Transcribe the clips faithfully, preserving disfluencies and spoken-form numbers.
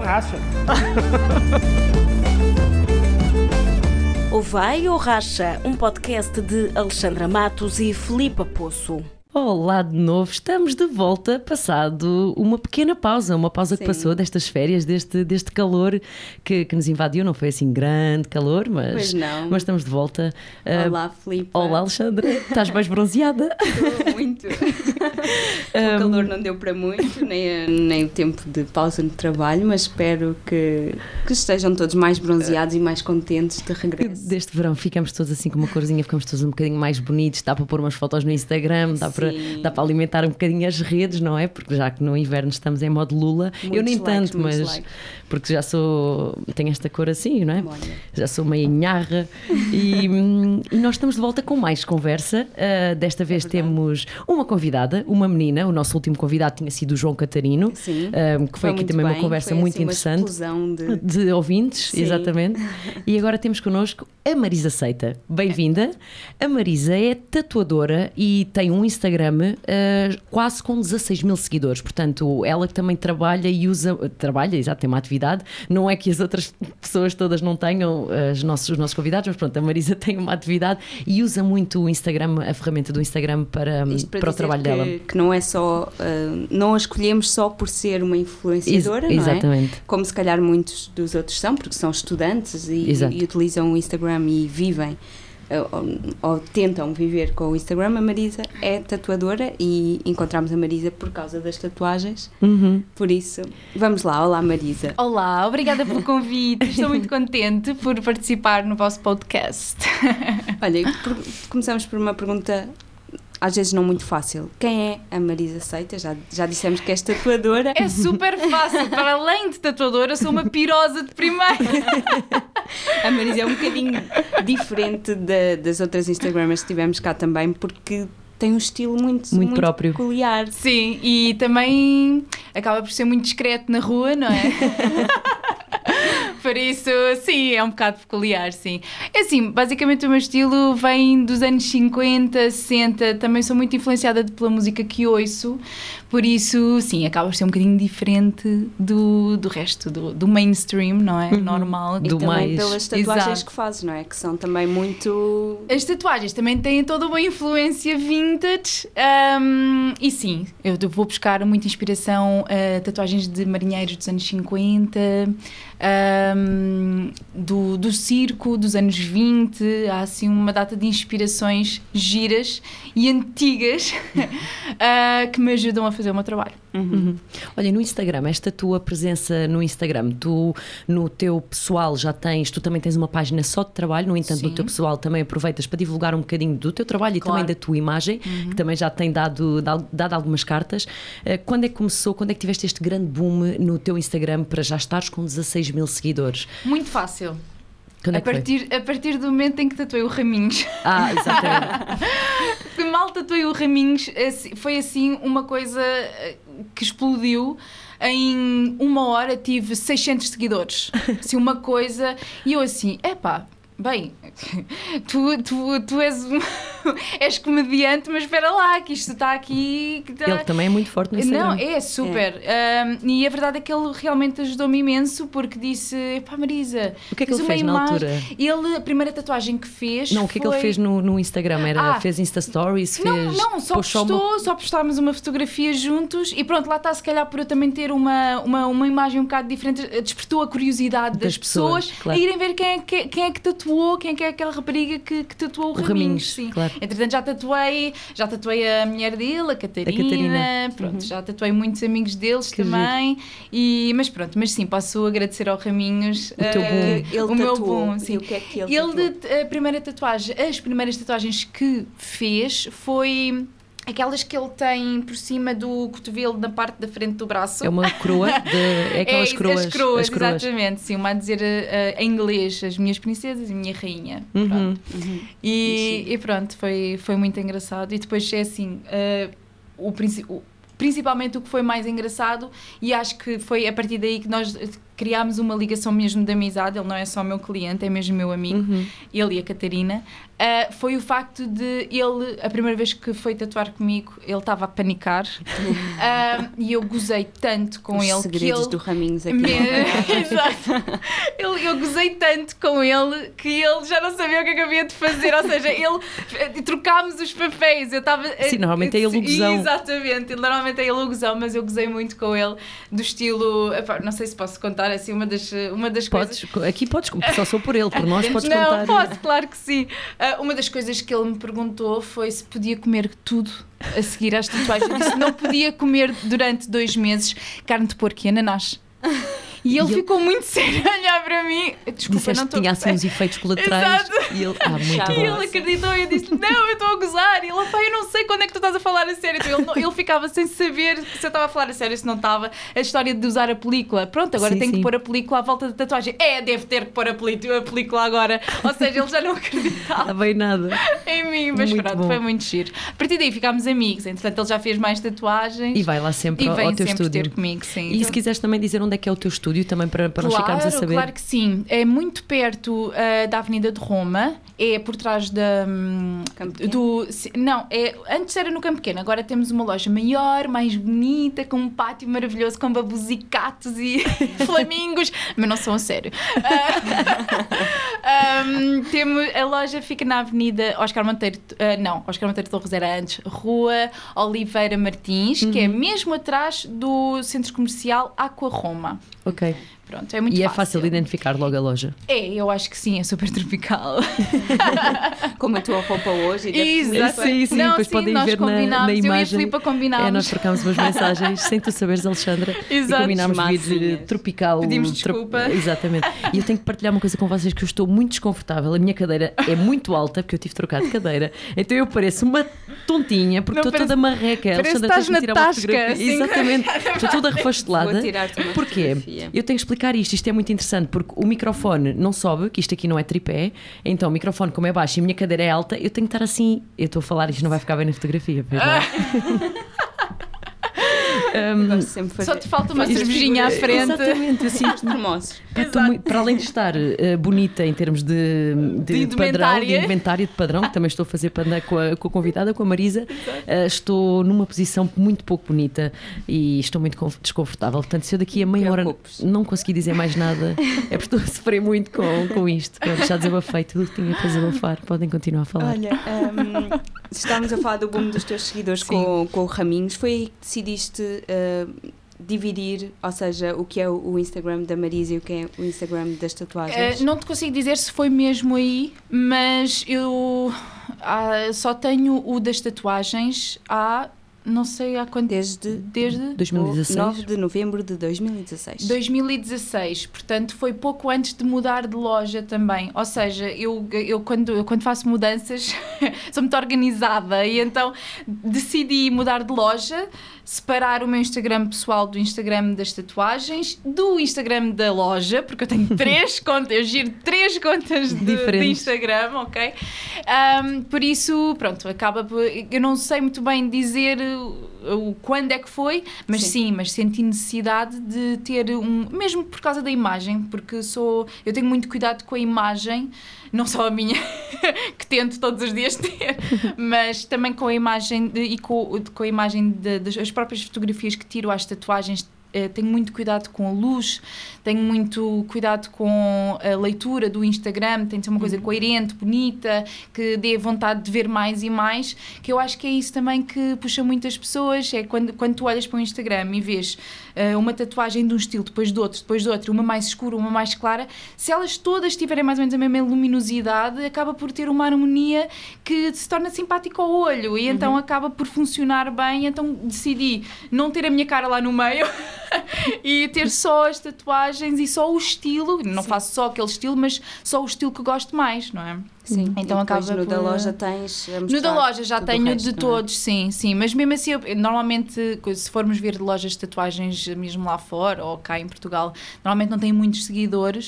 racha. Ou Vai ou Racha, um podcast de Alexandra Matos e Filipa Poço. Olá de novo, estamos de volta, passado uma pequena pausa, uma pausa Sim. que passou destas férias, deste, deste calor que, que nos invadiu. Não foi assim grande calor, mas, mas estamos de volta. Olá, Filipa. Olá, Alexandra, estás mais bronzeada? Estou muito. O calor não deu para muito, nem, nem o tempo de pausa no trabalho, mas espero que, que estejam todos mais bronzeados e mais contentes de regresso. Deste verão ficamos todos assim com uma corzinha, ficamos todos um bocadinho mais bonitos, dá para pôr umas fotos no Instagram, dá para Dá para alimentar um bocadinho as redes, não é? Porque já que no inverno estamos em modo Lula, muitos eu nem likes, tanto, mas likes. Porque já sou, tenho esta cor assim, não é? Olha. Já sou meio nhaga e, e nós estamos de volta com mais conversa. Uh, desta vez é temos uma convidada, uma menina. O nosso último convidado tinha sido o João Catarino, Sim, uh, que foi, foi aqui também bem. Uma conversa foi, muito assim, interessante uma de... de ouvintes, Sim. exatamente. E agora temos connosco a Marisa Seita. Bem-vinda. A Marisa é tatuadora e tem um Instagram uh, quase com dezasseis mil seguidores. Portanto, ela que também trabalha e usa, trabalha, exato, tem uma atividade. Não é que as outras pessoas todas não tenham, os nossos, os nossos convidados, mas pronto, a Marisa tem uma atividade e usa muito o Instagram, a ferramenta do Instagram para, para, para o trabalho que, dela. Que não é só, uh, não a escolhemos só por ser uma influenciadora, Ex- exatamente. não é? Como se calhar muitos dos outros são, porque são estudantes e, e utilizam o Instagram e vivem Ou, ou tentam viver com o Instagram. A Marisa é tatuadora e encontramos a Marisa por causa das tatuagens. Uhum. Por isso, vamos lá. Olá, Marisa. Olá, obrigada pelo convite. Estou muito contente por participar no vosso podcast. Olha, por, começamos por uma pergunta às vezes não muito fácil. Quem é a Marisa Seita? Já, já dissemos que és tatuadora. É super fácil. Para além de tatuadora, sou uma pirosa de primeira. A Marisa é um bocadinho diferente de, das outras Instagramers que tivemos cá também, porque tem um estilo muito, muito, muito próprio. peculiar. Sim, e também acaba por ser muito discreto na rua, não é? Por isso, sim, é um bocado peculiar, sim. É assim, basicamente o meu estilo vem dos anos cinquenta, sessenta, também sou muito influenciada pela música que ouço, por isso, sim, acaba por ser um bocadinho diferente do, do resto, do, do mainstream, não é? Uhum. Normal. E do também mais... pelas tatuagens Exato. Que fazes, não é? Que são também muito... As tatuagens também têm toda uma influência vintage, um, e sim, eu vou buscar muita inspiração a uh, tatuagens de marinheiros dos anos cinquenta, um, do, do circo dos anos vinte, há assim uma data de inspirações giras e antigas uh, que me ajudam a fazer o meu trabalho. Uhum. Uhum. Olha, no Instagram, esta tua presença no Instagram, tu no teu pessoal já tens, tu também tens uma página só de trabalho, no entanto, Sim. no teu pessoal também aproveitas para divulgar um bocadinho do teu trabalho claro. E também da tua imagem, uhum. que também já tem dado, dado, dado algumas cartas. Quando é que começou, quando é que tiveste este grande boom no teu Instagram para já estares com dezasseis mil seguidores? Muito fácil. Quando é a, partir, a partir do momento em que tatuei o Raminhos. Ah, exatamente. Mal tatuei o Raminhos, foi assim uma coisa que explodiu. Em uma hora tive seiscentos seguidores. Assim, uma coisa. E eu assim, epá, bem, tu, tu, tu és, és comediante, mas espera lá, que isto está aqui... Que tá... Ele também é muito forte no Instagram. Não, é super. É. Um, e a verdade é que ele realmente ajudou-me imenso, porque disse, pá, Marisa... O que é que ele fez na altura? Ele, a primeira tatuagem que fez Não, o que é foi... que ele fez no, no Instagram? Era, ah, fez Insta Stories? Fez... Não, não, só postou, uma... só postámos uma fotografia juntos e pronto, lá está, se calhar por eu também ter uma, uma, uma imagem um bocado diferente, despertou a curiosidade das, das pessoas, pessoas claro. A irem ver quem é que, quem é que tatuou, quem é que é aquela rapariga que, que tatuou o, o Raminhos. Raminhos sim. Claro. Entretanto já tatuei, já tatuei a mulher dele, a Catarina, a Catarina. Pronto, uhum. já tatuei muitos amigos deles que também, e, mas pronto, mas sim, posso agradecer ao Raminhos o, teu boom. Uh, ele o meu boom. Sim. E o que é que ele, ele de, a primeira tatuagem, as primeiras tatuagens que fez foi... aquelas que ele tem por cima do cotovelo na parte da frente do braço. É uma coroa? De, é aquelas é, coroas, as coroas, as coroas. Exatamente. Sim, uma a dizer uh, em inglês as minhas princesas e a minha rainha. Uhum. Pronto. Uhum. E, e pronto, foi, foi muito engraçado. E depois é assim, uh, o, o, principalmente o que foi mais engraçado, e acho que foi a partir daí que nós criámos uma ligação mesmo de amizade, ele não é só meu cliente, é mesmo meu amigo, uhum. ele e a Catarina, uh, foi o facto de ele, a primeira vez que foi tatuar comigo, ele estava a panicar uh, e eu gozei tanto com Os ele. Os segredos ele, do Raminhos aqui. Me, exato. Eu, eu gozei tanto com ele que ele já não sabia o que é que havia de fazer, ou seja, ele, trocámos os papéis, eu estava... Sim, normalmente é ele o gozão. Exatamente, normalmente é ele o gozão, mas eu gozei muito com ele, do estilo, não sei se posso contar assim uma das, uma das podes, coisas... Aqui podes, só sou por ele, por nós podes não, contar. Não, posso, claro que sim. Uh, uma das coisas que ele me perguntou foi se podia comer tudo a seguir às tatuagens. Eu disse, não podia comer durante dois meses carne de porco e ananás. E ele e ficou ele... muito sério a olhar para mim. Desculpa, Disseste não que tinha assim uns efeitos colaterais. Exato. E ele, ah, muito e bom. ele acreditou e eu disse, não, eu estou a gozar. E ele, pá, eu não sei quando é que tu estás a falar a sério. Então, ele, ele ficava sem saber se eu estava a falar a sério, se não estava. A história de usar a película. Pronto, agora sim, tenho sim. que pôr a película à volta da tatuagem. É, deve ter que pôr a película agora. Ou seja, ele já não acreditava. Não bem nada. Em mim, mas muito pronto, bom. Foi muito giro. A partir daí ficámos amigos. Entretanto, ele já fez mais tatuagens. E vai lá sempre e ao, vem ao teu sempre estúdio. ter comigo, sim. E então... se quiseres também dizer onde é que é o teu estúdio, também para, para claro, nós ficarmos a saber. Claro que sim. É muito perto uh, da Avenida de Roma. É por trás da... Um, do, não, é, antes era no Campo Pequeno. Agora temos uma loja maior, mais bonita, com um pátio maravilhoso, com babus e gatos e flamingos. Mas não são a sério. Uh, um, temos, a loja fica na Avenida Oscar Monteiro... Uh, não, Oscar Monteiro de Torres era antes. Rua Oliveira Martins, uhum. que é mesmo atrás do Centro Comercial Aqua Roma. Ok. Pronto, é muito e fácil. é fácil identificar logo a loja. É, eu acho que sim, é super tropical. Como a tua roupa hoje. Exato. Sim, sim, não, depois sim, podem nós ver na, na imagem. Eu e a Filipa combinámos. É, nós trocámos umas mensagens sem tu saberes, Alexandra. Exato. E combinámos vir tropical. Pedimos desculpa. Tro... Exatamente. E eu tenho que partilhar uma coisa com vocês que eu estou muito desconfortável. A minha cadeira é muito alta, porque eu tive de trocar de cadeira. Então eu pareço uma tontinha, porque não estou parece... toda marreca. A Alexandra estás na tirar tasca, uma fotografia. assim. Exatamente. Estou toda refastelada. Vou tirar-te uma Porquê? fotografia. Eu tenho que explicar isto. Isto é muito interessante, porque o microfone não sobe, que isto aqui não é tripé, então o microfone, como é baixo e a minha cadeira é alta, eu tenho que estar assim. Eu estou a falar, isto não vai ficar bem na fotografia, pois não? Um, Só te falta uma cervejinha à frente. Exatamente, assim, muito, para além de estar uh, bonita em termos de, de, de padrão, de inventário de padrão, que também estou a fazer para andar com a, com a convidada, com a Marisa, uh, estou numa posição muito pouco bonita e estou muito desconfortável. Portanto, se eu daqui a meia hora não conseguir dizer mais nada, é porque estou a sofrer muito com, com isto. Pronto, já desabafei tudo o que tinha para desabafar. Podem continuar a falar. Olha, um, estávamos a falar do boom dos teus seguidores com, com o Raminhos. Foi aí que decidiste uh, dividir, ou seja, o que é o Instagram da Marisa e o que é o Instagram das tatuagens? Uh, não te consigo dizer se foi mesmo aí, mas eu uh, só tenho o das tatuagens há... Não sei há quanto... Desde, Desde dois mil e dezasseis. nove de novembro de dois mil e dezasseis. dois mil e dezasseis, portanto foi pouco antes de mudar de loja também. Ou seja, eu, eu, quando, eu quando faço mudanças sou muito organizada e então decidi mudar de loja, separar o meu Instagram pessoal do Instagram das tatuagens, do Instagram da loja, porque eu tenho três contas, eu giro três contas de, de Instagram, ok? Um, por isso, pronto, acaba por, eu não sei muito bem dizer o, o quando é que foi, mas sim. sim, mas senti necessidade de ter um, mesmo por causa da imagem, porque sou, eu tenho muito cuidado com a imagem, não só a minha, que tento todos os dias ter, mas também com a imagem de, e com, com a imagem de, das próprias fotografias que tiro às tatuagens. Tenho muito cuidado com a luz, tenho muito cuidado com a leitura do Instagram, tem de ser uma coisa coerente, bonita, que dê vontade de ver mais e mais, que eu acho que é isso também que puxa muitas pessoas, é quando, quando tu olhas para o Instagram e vês uh, uma tatuagem de um estilo, depois de outro, depois de outro, uma mais escura, uma mais clara, se elas todas tiverem mais ou menos a mesma luminosidade, acaba por ter uma harmonia que se torna simpática ao olho e então uhum. acaba por funcionar bem, então decidi não ter a minha cara lá no meio e ter só as tatuagens e só o estilo, não sim. faço só aquele estilo, mas só o estilo que gosto mais, não é? Sim, então e acaba no por... da loja tens a no da loja já tenho resto, de todos, é? sim, sim, mas mesmo assim eu, normalmente se formos ver lojas de tatuagens mesmo lá fora ou cá em Portugal, normalmente não têm muitos seguidores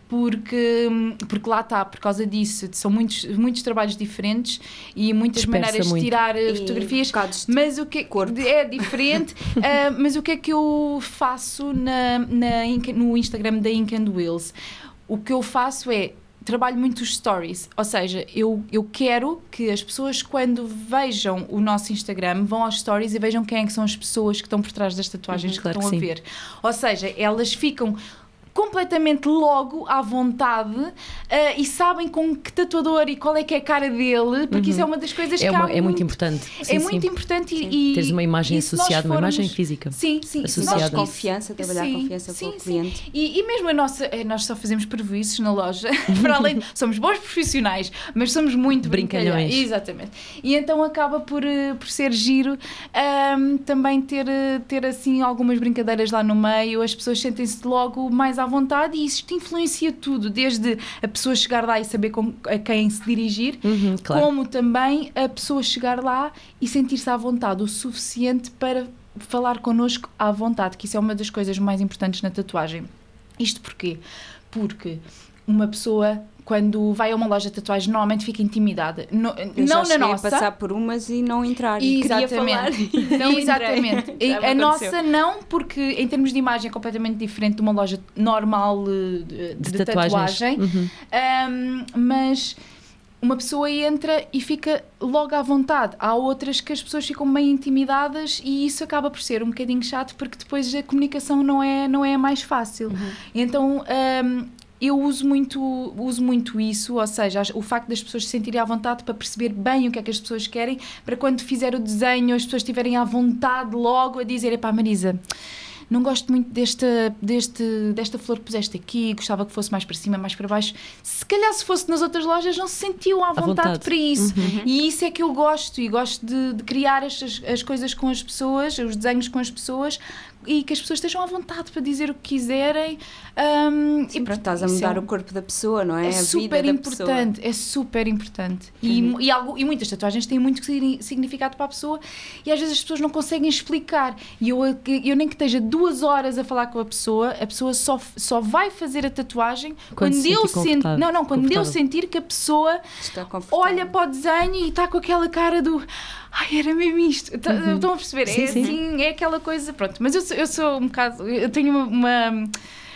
porque, porque lá está, por causa disso, são muitos, muitos trabalhos diferentes e muitas Dispersa maneiras muito. de tirar E fotografias, bocados de mas o que corpo. é diferente, uh, mas o que é que eu faço na, na, no Instagram da Ink and Wheels? O que eu faço é trabalho muito os stories, ou seja, eu, eu quero que as pessoas, quando vejam o nosso Instagram, vão aos stories e vejam quem é que são as pessoas que estão por trás das tatuagens, uhum, que claro estão que a sim. ver. Ou seja, elas ficam completamente logo à vontade uh, e sabem com que tatuador e qual é que é a cara dele, porque uhum. isso é uma das coisas é que uma, há é muito importante. Sim, é sim. muito importante e, e teres uma imagem associada, formos... uma imagem física. Sim, sim. Associada. Nós, confiança, trabalhar sim, confiança sim, com o cliente. Sim. E, e mesmo a nossa, nós só fazemos prejuízos na loja, para além, somos bons profissionais, mas somos muito brincalhões. Exatamente. E então acaba por, por ser giro um, também ter, ter assim algumas brincadeiras lá no meio, as pessoas sentem-se logo mais à vontade e isso influencia tudo, desde a pessoa chegar lá e saber com, a quem se dirigir, uhum, claro. como também a pessoa chegar lá e sentir-se à vontade o suficiente para falar connosco à vontade, que isso é uma das coisas mais importantes na tatuagem. Isto porquê? Porque uma pessoa, quando vai a uma loja de tatuagem, normalmente fica intimidada. No, não na nossa. A passar por umas e não entrar. Exatamente. Queria falar e não Exatamente. A nossa não, porque em termos de imagem é completamente diferente de uma loja normal de, de, de tatuagem. Uhum. Um, mas uma pessoa entra e fica logo à vontade. Há outras que as pessoas ficam meio intimidadas e isso acaba por ser um bocadinho chato porque depois a comunicação não é, não é a mais fácil. Uhum. Então... Um, eu uso muito, uso muito isso, ou seja, o facto das pessoas se sentirem à vontade para perceber bem o que é que as pessoas querem, para quando fizer o desenho as pessoas estiverem à vontade logo a dizer, epá Marisa, não gosto muito desta, deste, desta flor que puseste aqui, gostava que fosse mais para cima, mais para baixo. Se calhar se fosse nas outras lojas não se sentiam à vontade, vontade. para isso. Uhum. E isso é que eu gosto, e gosto de, de criar as, as coisas com as pessoas, os desenhos com as pessoas, e que as pessoas estejam à vontade para dizer o que quiserem. Um, Sim, e pronto, estás a mudar é, o corpo da pessoa, não é? É a super vida importante, da é super importante. Uhum. E, e, algo, e muitas tatuagens têm muito significado para a pessoa e às vezes as pessoas não conseguem explicar. E eu, eu nem que esteja duas horas a falar com a pessoa, a pessoa só, só vai fazer a tatuagem quando, quando eu sentir. Não, não, quando eu sentir que a pessoa olha para o desenho e está com aquela cara do. Ai, era mesmo isto. Uhum. Estão a perceber? Sim, é sim. assim, é aquela coisa. Pronto, mas eu sou, eu sou um bocado. Eu tenho uma. uma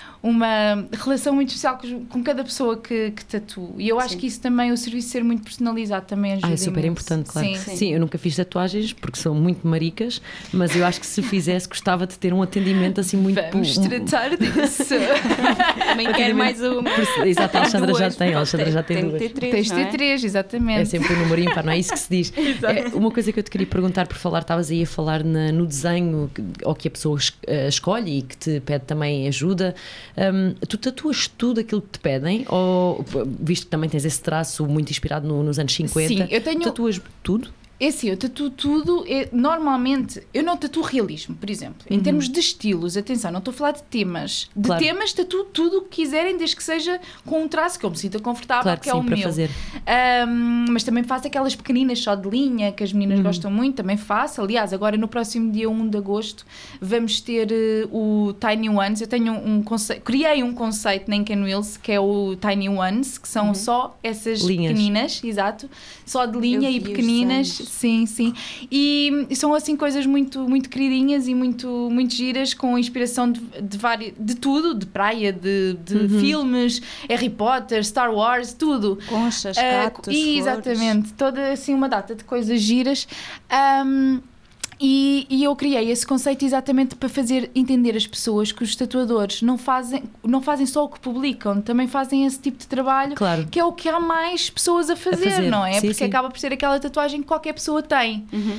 uma relação muito especial com, com cada pessoa que, que tatuo. E eu acho sim. que isso também, o serviço ser muito personalizado também ajuda. Ah, é super imenso. Importante, claro. Sim. Sim. Sim, eu nunca fiz tatuagens porque sou muito maricas, mas eu acho que se fizesse gostava de ter um atendimento assim muito... Vamos um, tratar disso. Também quero mais uma. Exato, a Alexandra já tem, a Alexandra já tem, tem duas. Tens de ter três, exatamente. É sempre um número ímpar, não é isso que se diz. É, uma coisa que eu te queria perguntar, por falar, estavas aí a falar na, no desenho que, ou que a pessoa es, uh, escolhe e que te pede também ajuda. Um, tu tatuas tudo aquilo que te pedem? Ou, visto que também tens esse traço muito inspirado no, nos anos cinquenta, sim, eu tenho... tatuas tudo? É assim, eu tatuo tudo, é, normalmente, eu não tatuo realismo, por exemplo, em uhum. termos de estilos, atenção, não estou a falar de temas, de claro. temas tatuo tudo o que quiserem, desde que seja com um traço que eu me sinta confortável, claro que, que sim, é o para meu. Fazer. Um, mas também faço aquelas pequeninas só de linha, que as meninas uhum. gostam muito, também faço, aliás, agora no próximo dia um de agosto vamos ter uh, o Tiny Ones, eu tenho um conceito, criei um conceito na Ink and Wheels, que é o Tiny Ones, que são uhum. só essas linhas. pequeninas, exato, só de linha eu e pequeninas. Sim, sim. E são assim coisas muito, muito queridinhas e muito, muito giras, com inspiração de, de, várias, de tudo, de praia, de, de uhum. filmes, Harry Potter, Star Wars, tudo. Conchas, gatos, uh, e, exatamente, toda assim uma data de coisas giras. Um, E, e eu criei esse conceito exatamente para fazer entender as pessoas que os tatuadores não fazem, não fazem só o que publicam, também fazem esse tipo de trabalho, claro. que é o que há mais pessoas a fazer, a fazer. não é? Sim, Porque sim. acaba por ser aquela tatuagem que qualquer pessoa tem. Uhum.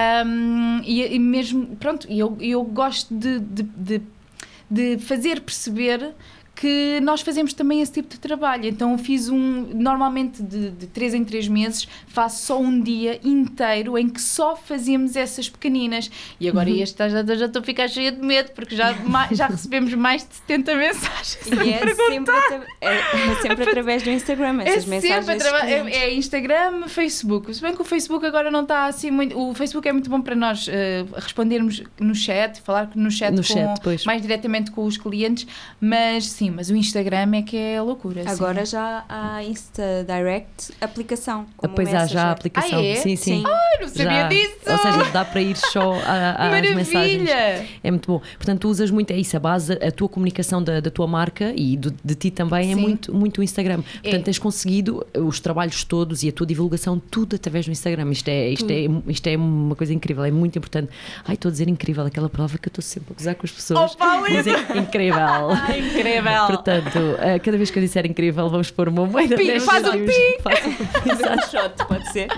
Um, e, e mesmo, pronto, eu, eu gosto de, de, de, de fazer perceber que nós fazemos também esse tipo de trabalho. Então eu fiz um, normalmente de, de três em três meses, faço só um dia inteiro em que só fazemos essas pequeninas. E agora uhum. este já, já estou a ficar cheia de medo, porque já, já recebemos mais de setenta mensagens. E é sempre, é, é sempre através do Instagram, essas é mensagens. Sempre é, é Instagram, Facebook. Se bem que o Facebook agora não está assim muito... O Facebook é muito bom para nós uh, respondermos no chat, falar no chat, no com, chat mais diretamente com os clientes, mas sim, Sim, mas o Instagram é que é loucura. Agora sim. já há Insta Direct aplicação. Como pois há já a aplicação. Ah, é? Sim, sim. sim. Ai, não sabia já, disso! Ou seja, dá para ir só às mensagens. É muito bom. Portanto, tu usas muito, é isso, a base, a tua comunicação da, da tua marca e do, de ti também sim. é muito, muito o Instagram. Portanto, é. tens conseguido os trabalhos todos e a tua divulgação tudo através do Instagram. Isto é, isto é, isto é uma coisa incrível, é muito importante. Ai, estou a dizer incrível, aquela palavra que eu estou sempre a gozar com as pessoas. Oh, dizer incrível. Ai, incrível. Portanto, cada vez que eu disser incrível, vamos pôr uma moeda. Pi, faz um pi! Faz um shot, pode ser.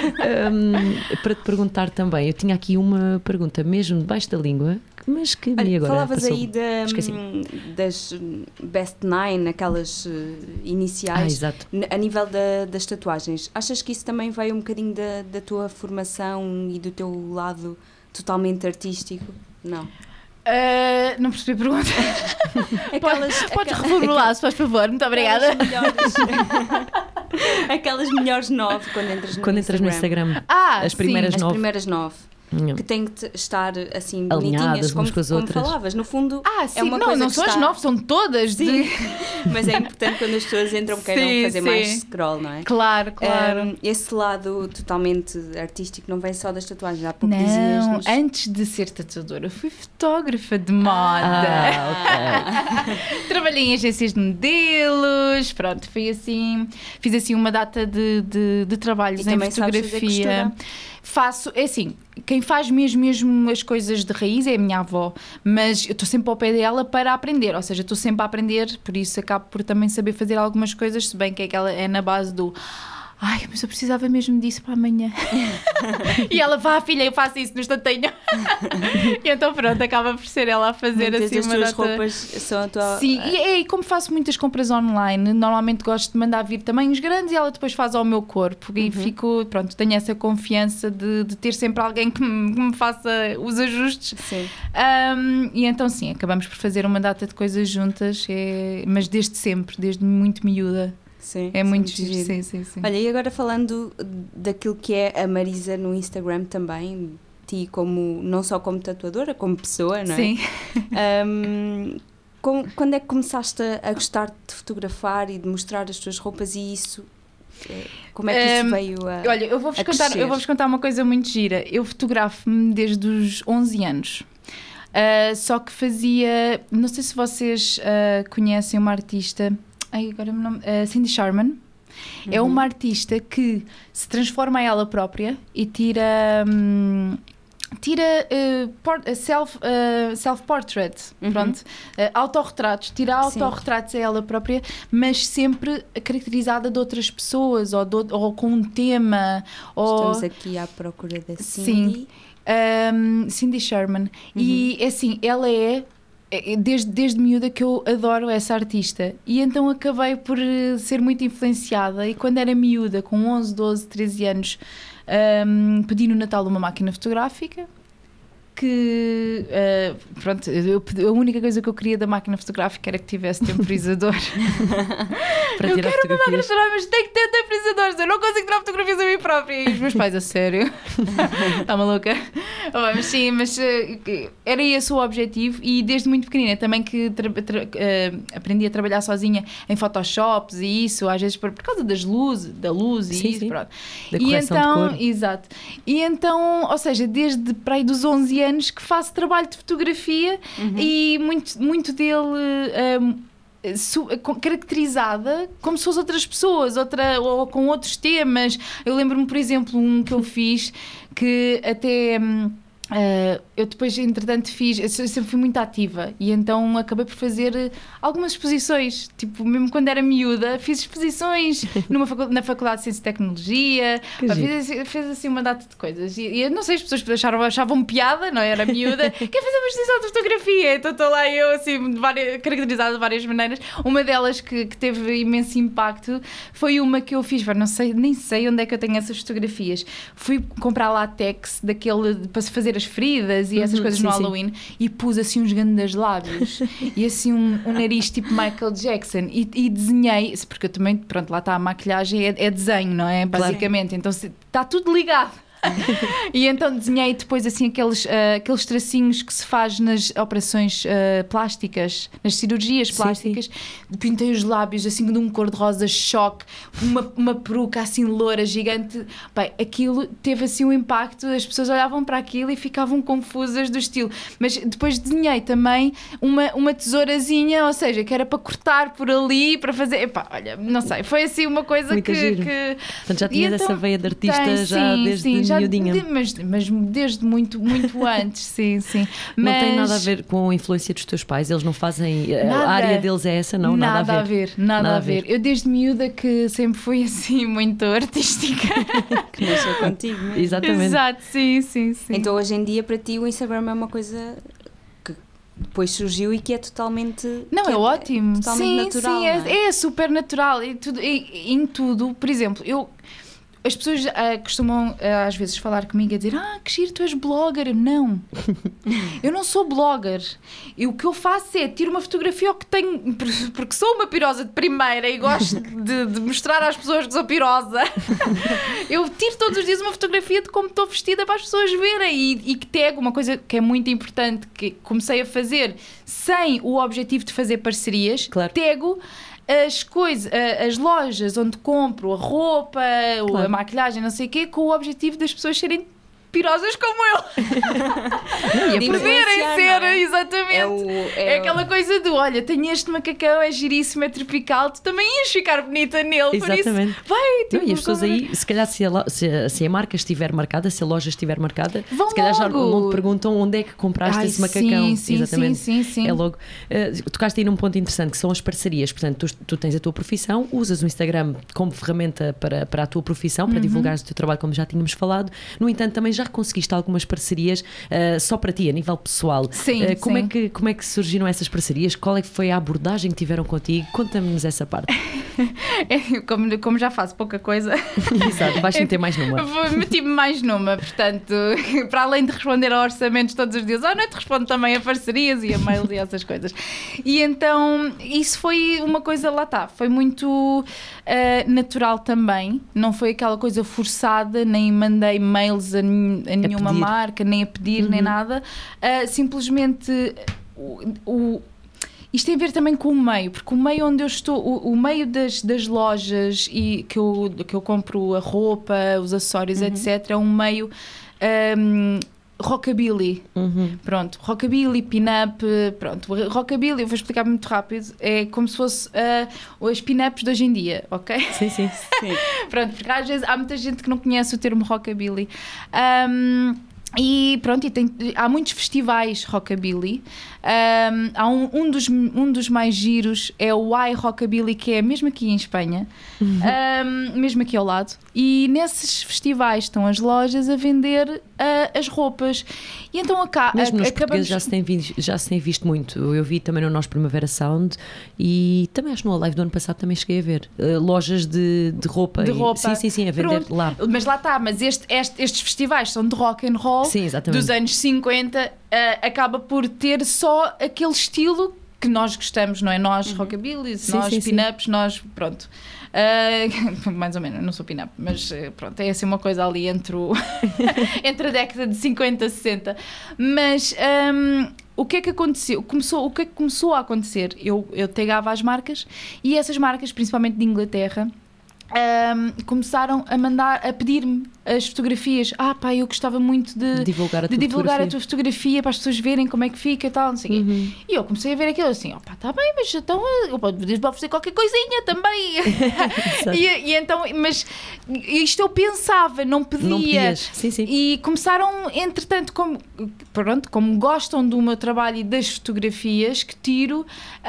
Um, para te perguntar também, eu tinha aqui uma pergunta mesmo debaixo da língua, mas que me agora falavas passou. aí da, das Best Nine, aquelas uh, iniciais, ah, exato. a nível da, das tatuagens. Achas que isso também veio um bocadinho da, da tua formação e do teu lado totalmente artístico? Não. Uh, não percebi a pergunta. Aquelas, Podes reformular, se faz favor, muito obrigada. Aquelas melhores, aquelas melhores nove quando entras no quando Instagram. entras no Instagram. Ah, as primeiras sim. nove. As primeiras nove. Não. Que têm que estar assim alinhadas bonitinhas, como, com as como outras. falavas. No fundo, ah, sim. é uma não, coisa não que são está... as nove, são todas. Sim. De... Mas é importante quando as pessoas entram queiram sim, fazer sim. mais scroll, não é? Claro, claro. Um, esse lado totalmente artístico não vem só das tatuagens. Há pouco não, dizias-nos... antes de ser tatuadora, fui fotógrafa de moda. Ah, okay. Trabalhei em agências de modelos, pronto, foi assim. Fiz assim uma data de, de, de trabalhos e em fotografia. Faço, é assim, quem faz mesmo, mesmo as coisas de raiz é a minha avó, mas eu estou sempre ao pé dela para aprender, ou seja, estou sempre a aprender, por isso acabo por também saber fazer algumas coisas, se bem que aquela é na base do ai, mas eu precisava mesmo disso para amanhã. E ela, vá filha, eu faço isso no instantinho. E então pronto, acaba por ser ela a fazer muitas assim das uma tuas data... roupas são a tua... Sim, e, e como faço muitas compras online, normalmente gosto de mandar vir tamanhos grandes e ela depois faz ao meu corpo. E uhum. fico, pronto, tenho essa confiança de, de ter sempre alguém que me, que me faça os ajustes. Sim. Um, e então sim, acabamos por fazer uma data de coisas juntas, é, mas desde sempre, desde muito miúda. Sim, é muito sim, giro. Sim, sim, sim. Olha, e agora falando daquilo que é a Marisa no Instagram também, ti como, não só como tatuadora, como pessoa, não é? Sim. Um, com, quando é que começaste a gostar de fotografar e de mostrar as tuas roupas e isso, como é que isso um, veio a Olha, eu vou-vos contar, eu vou-vos contar uma coisa muito gira. Eu fotografo-me desde os onze anos. Uh, só que fazia, não sei se vocês uh, conhecem uma artista... Ai, agora meu nome, uh, Cindy Sherman. Uhum. É uma artista que se transforma ela própria e tira um, tira uh, por, uh, self, uh, self-portrait, uhum. pronto, uh, autorretratos, tira autorretratos a ela própria, mas sempre caracterizada de outras pessoas ou, de, ou com um tema. Estamos ou... aqui à procura da Cindy. Sim, um, Cindy Sherman. Uhum. E assim, ela é Desde, desde miúda que eu adoro essa artista e então acabei por ser muito influenciada e quando era miúda, com onze, doze, treze anos, um, pedi no Natal uma máquina fotográfica que, uh, pronto, eu, a única coisa que eu queria da máquina fotográfica era que tivesse temporizador. Para eu tirar quero uma máquina fotografias. fotográfica, mas tem que ter temporizadores, eu não consigo tirar fotografias a mim própria. E os meus pais, a sério? Está maluca? Oh, mas sim, mas uh, era esse o objetivo e desde muito pequenina também que tra- tra- uh, aprendi a trabalhar sozinha em Photoshops e isso, às vezes por, por causa das luzes, da luz e sim, isso, sim. pronto. Da e correção então, de cor. exato. E então, ou seja, desde para aí dos onze anos que faço trabalho de fotografia uhum. e muito, muito dele um, su- caracterizada como se fossem outras pessoas, outra, ou com outros temas. Eu lembro-me, por exemplo, um que eu fiz que até... Um, Uh, eu depois, entretanto, fiz, eu sempre fui muito ativa e então acabei por fazer algumas exposições, tipo, mesmo quando era miúda, fiz exposições numa facu- na Faculdade de Ciência e Tecnologia, pá, fiz, fiz assim uma data de coisas e, e eu não sei, as pessoas acharam, achavam piada, não era miúda, quer fazer uma exposição de fotografia, então estou lá eu assim, de várias, caracterizada de várias maneiras. Uma delas que, que teve imenso impacto foi uma que eu fiz, não sei, nem sei onde é que eu tenho essas fotografias, fui comprar látex daquele, para se fazer as feridas e essas uhum, coisas sim, no Halloween sim. e pus assim uns grandes lábios e assim um, um nariz tipo Michael Jackson e, e desenhei, porque eu também, pronto, lá está a maquilhagem, é, é desenho, não é? Basicamente, claro. Então está tudo ligado. E então desenhei depois assim aqueles, uh, aqueles tracinhos que se faz nas operações uh, plásticas, nas cirurgias plásticas. Sim, sim. Pintei os lábios assim de um cor-de-rosa choque, uma, uma peruca assim loura, gigante. Bem, aquilo teve assim um impacto, as pessoas olhavam para aquilo e ficavam confusas do estilo. Mas depois desenhei também uma, uma tesourazinha, ou seja, que era para cortar por ali, para fazer... Epá, olha, não sei, foi assim uma coisa que, que... Portanto, já tinhas então, essa veia de artista tem, já sim, desde sim, já miudinha. De, mas, mas desde muito, muito antes, sim, sim. Mas... Não tem nada a ver com a influência dos teus pais? Eles não fazem... Nada, a área deles é essa, não? Nada, nada a ver. ver nada, nada a ver. ver. Eu desde miúda que sempre fui assim muito artística. Que nasceu contigo, não é? Exatamente. Exato, sim, sim, sim. Então hoje em dia para ti o Instagram é uma coisa... depois surgiu e que é totalmente... Não, é, é ótimo. Totalmente sim, natural. Sim, é, é? é super natural. E tudo, e, em tudo, por exemplo, eu... As pessoas uh, costumam uh, às vezes falar comigo e dizer: ah, que giro, tu és blogger. Não, eu não sou blogger. E o que eu faço é tiro uma fotografia ao que tenho, porque sou uma pirosa de primeira e gosto de, de mostrar às pessoas que sou pirosa. Eu tiro todos os dias uma fotografia de como estou vestida para as pessoas verem e, e que tago, uma coisa que é muito importante, que comecei a fazer sem o objetivo de fazer parcerias. Claro. Tago as coisas, as lojas onde compro a roupa, claro. a maquilhagem, não sei o quê, com o objetivo das pessoas serem pirosas como eu. Não, e poderem ser, é? Exatamente. É, o, é, é aquela o... coisa do, olha, tenho este macacão, é giríssimo, é tropical, tu também ias ficar bonita nele, exatamente. Por isso, vai. Tipo, não, e as pessoas aí, se calhar se a, se, a, se a marca estiver marcada, se a loja estiver marcada, vão se calhar logo. já não te perguntam onde é que compraste Ai, esse macacão. Sim, sim, exatamente. Sim, sim, sim. É logo. Uh, tocaste aí num ponto interessante, que são as parcerias. Portanto, tu, tu tens a tua profissão, usas o Instagram como ferramenta para, para a tua profissão, para uhum. divulgares o teu trabalho, como já tínhamos falado. No entanto, também já conseguiste algumas parcerias uh, só para ti, a nível pessoal. Sim, uh, como, sim. É que, como é que surgiram essas parcerias? Qual é que foi a abordagem que tiveram contigo? Conta-nos essa parte. É, como, como já faço pouca coisa... Exato, vais meter mais numa. Meti-me mais numa, portanto, para além de responder a orçamentos todos os dias, à noite respondo também a parcerias e a mails e essas coisas. E então, isso foi uma coisa, lá está, foi muito uh, natural também, não foi aquela coisa forçada, nem mandei mails a, a nenhuma a marca, nem a pedir, uhum. nem nada, uh, simplesmente o, o isto tem a ver também com o meio, porque o meio onde eu estou, o, o meio das, das lojas e que eu, que eu compro a roupa, os acessórios, uhum. etcétera, é um meio um, rockabilly. Uhum. Pronto, rockabilly, pin-up, pronto. Rockabilly, eu vou explicar muito rápido, é como se fosse uh, as pin-ups de hoje em dia, ok? Sim, sim. sim. Pronto, porque às vezes há muita gente que não conhece o termo rockabilly. Um, E pronto, e tem, há muitos festivais rockabilly. Um, há um, um, dos, um dos mais giros é o Y Rockabilly, que é mesmo aqui em Espanha, uhum. um, mesmo aqui ao lado. E nesses festivais estão as lojas a vender uh, as roupas. E então acá, mesmo nos acabamos... portugueses já se, tem visto, já se tem visto muito. Eu vi também no nosso Primavera Sound e também acho que no Live do ano passado também cheguei a ver uh, lojas de, de roupa. De e, roupa. Sim, sim, sim, a vender Pronto. lá. Mas lá está, mas este, este, estes festivais são de rock and roll. Sim, exatamente. Dos anos cinquenta, uh, acaba por ter só aquele estilo que nós gostamos, não é? Nós, uhum. rockabilly, nós, pin-ups, nós, pronto. Uh, mais ou menos, não sou pin-up, mas pronto, é assim uma coisa ali entre, o entre a década de cinquenta e sessenta. Mas um, o que é que aconteceu? Começou, o que é que começou a acontecer? Eu, eu tagava as marcas e essas marcas, principalmente de Inglaterra, Um, começaram a mandar, a pedir-me as fotografias. Ah pá, eu gostava muito de divulgar a, de tua, divulgar fotografia. a tua fotografia para as pessoas verem como é que fica e tal, não sei o uhum. quê. E eu comecei a ver aquilo assim, opá, está bem, mas então eu podes oferecer qualquer coisinha também. e, e então, mas isto eu pensava, não pedia. Não pedias. Sim, sim. E começaram, entretanto, como, pronto, como gostam do meu trabalho e das fotografias que tiro,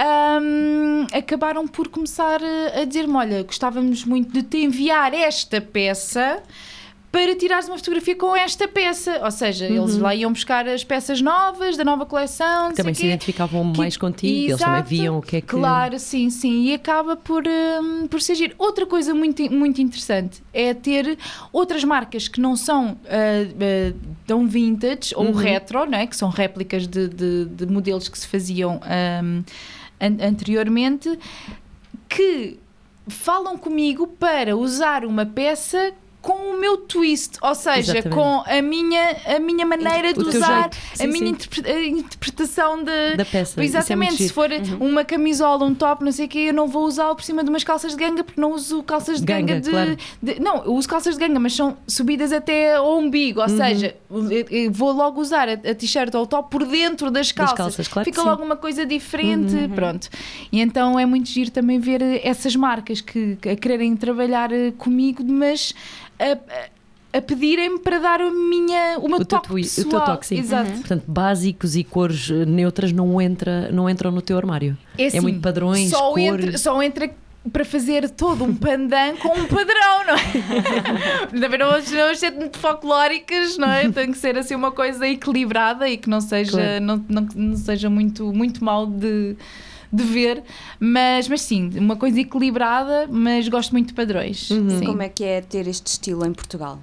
um, acabaram por começar a dizer-me, olha, gostávamos muito de te enviar esta peça para tirares uma fotografia com esta peça. Ou seja, uhum. eles lá iam buscar as peças novas da nova coleção. Também se identificavam que, mais contigo, exato, eles também viam o que é que... Claro, sim, sim. E acaba por, um, por ser giro. Outra coisa muito, muito interessante é ter outras marcas que não são uh, uh, tão vintage ou uhum. retro, não é? Que são réplicas de, de, de modelos que se faziam um, an- anteriormente, que falam comigo para usar uma peça com o meu twist, ou seja, Exatamente. com a minha, a minha maneira o de usar, sim, a minha interpre- a interpretação de, da peça. Exatamente, é se for uhum. uma camisola, um top, não sei o que, eu não vou usá-lo por cima de umas calças de ganga, porque não uso calças de ganga, ganga de, claro. de... Não, eu uso calças de ganga, mas são subidas até ao umbigo, ou uhum. seja, eu vou logo usar a, a t-shirt ou o top por dentro das calças, das calças claro fica logo uma coisa diferente, uhum. pronto. E então é muito giro também ver essas marcas que, que a quererem trabalhar comigo, mas a, a pedirem-me para dar a minha, o meu o toque teu, pessoal. O teu toque, sim. Exato. Uhum. Portanto, básicos e cores neutras não, entra, não entram no teu armário. É, assim, é muito padrões, só cores... entra, só entra para fazer todo um pandan com um padrão, não é? Também não vamos ser muito folclóricas, não é? Tem que ser assim uma coisa equilibrada e que não seja, claro. não, não, não seja muito, muito mal de... de ver, mas, mas sim, uma coisa equilibrada, mas gosto muito de padrões. Uhum. Como é que é ter este estilo em Portugal?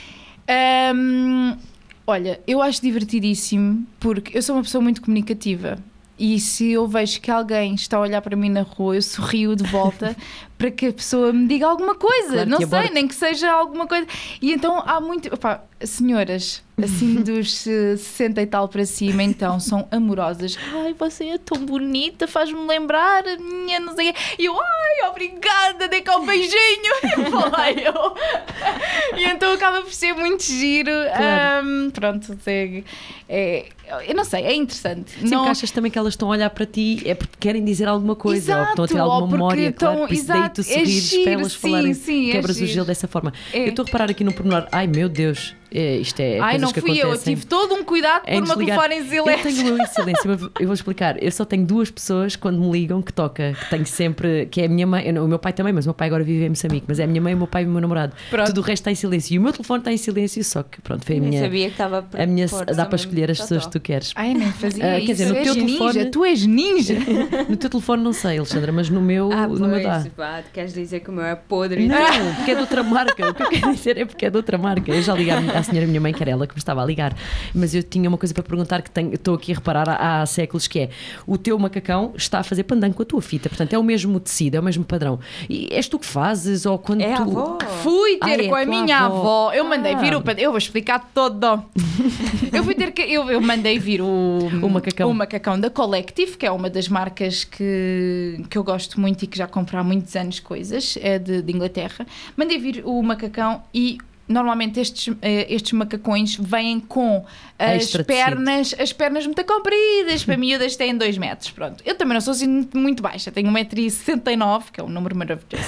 Um, olha, eu acho divertidíssimo porque eu sou uma pessoa muito comunicativa e se eu vejo que alguém está a olhar para mim na rua, eu sorrio de volta para que a pessoa me diga alguma coisa, claro não sei, aborda. Nem que seja alguma coisa. E então há muito... Opa, senhoras, assim dos sessenta e tal para cima, então, são amorosas. Ai, você é tão bonita, faz-me lembrar a minha, não sei o quê. E eu, ai, obrigada, dei cá um beijinho. E falei eu. E então acaba por ser muito giro. Claro. Um, pronto, é, é, eu não sei, é interessante. Sim, não... porque achas também que elas estão a olhar para ti é porque querem dizer alguma coisa, exato, ou estão a ter alguma memória, estão, claro, por isso daí tu sorrires é para elas sim, falarem, sim, quebras é o gelo dessa forma. É. Eu estou a reparar aqui no pormenor, ai meu Deus, é, isto é ai, não que fui acontecem. Eu, eu tive todo um cuidado por uma telefone em silêncio. Eu tenho o meu em silêncio, eu vou explicar, eu só tenho duas pessoas quando me ligam que toca, que tenho sempre, que é a minha mãe, o meu pai também, mas o meu pai agora vive em Moçambique, mas é a minha mãe, o meu pai e o meu namorado. Pronto. Tudo o resto está em silêncio e o meu telefone está em silêncio, só que pronto, foi a minha... Eu sabia que estava a minha, dá para escolher as pessoas que tu queres. Ai, nem fazia uh, quer isso. dizer, no tu teu és telefone, ninja, tu és ninja. No teu telefone não sei, Alexandra, mas no meu, ah, no meu dá. Pá, queres dizer que o meu é podre? Não, porque é de outra marca. O que eu quero dizer é porque é de outra marca. Eu já liguei à senhora minha mãe, que era ela que me estava a ligar, mas eu tinha uma coisa para perguntar que tenho, estou aqui a reparar há, há séculos, que é: o teu macacão está a fazer pandango com a tua fita, portanto é o mesmo tecido, é o mesmo padrão. E és tu que fazes ou quando é tu... a avó. Fui ter ah, com é a minha avó. avó. Eu mandei ah. vir o padrão. Eu vou explicar todo. eu fui ter que eu, eu mandei vir o o macacão. o macacão da Collective, que é uma das marcas que, que eu gosto muito e que já compro há muitos anos coisas, é de, de Inglaterra. Mandei vir o macacão e normalmente estes, estes macacões vêm com as pernas, as pernas muito compridas, para miúdas têm dois metros, pronto. Eu também não sou assim muito baixa, tenho um metro e sessenta e nove, que é um número maravilhoso.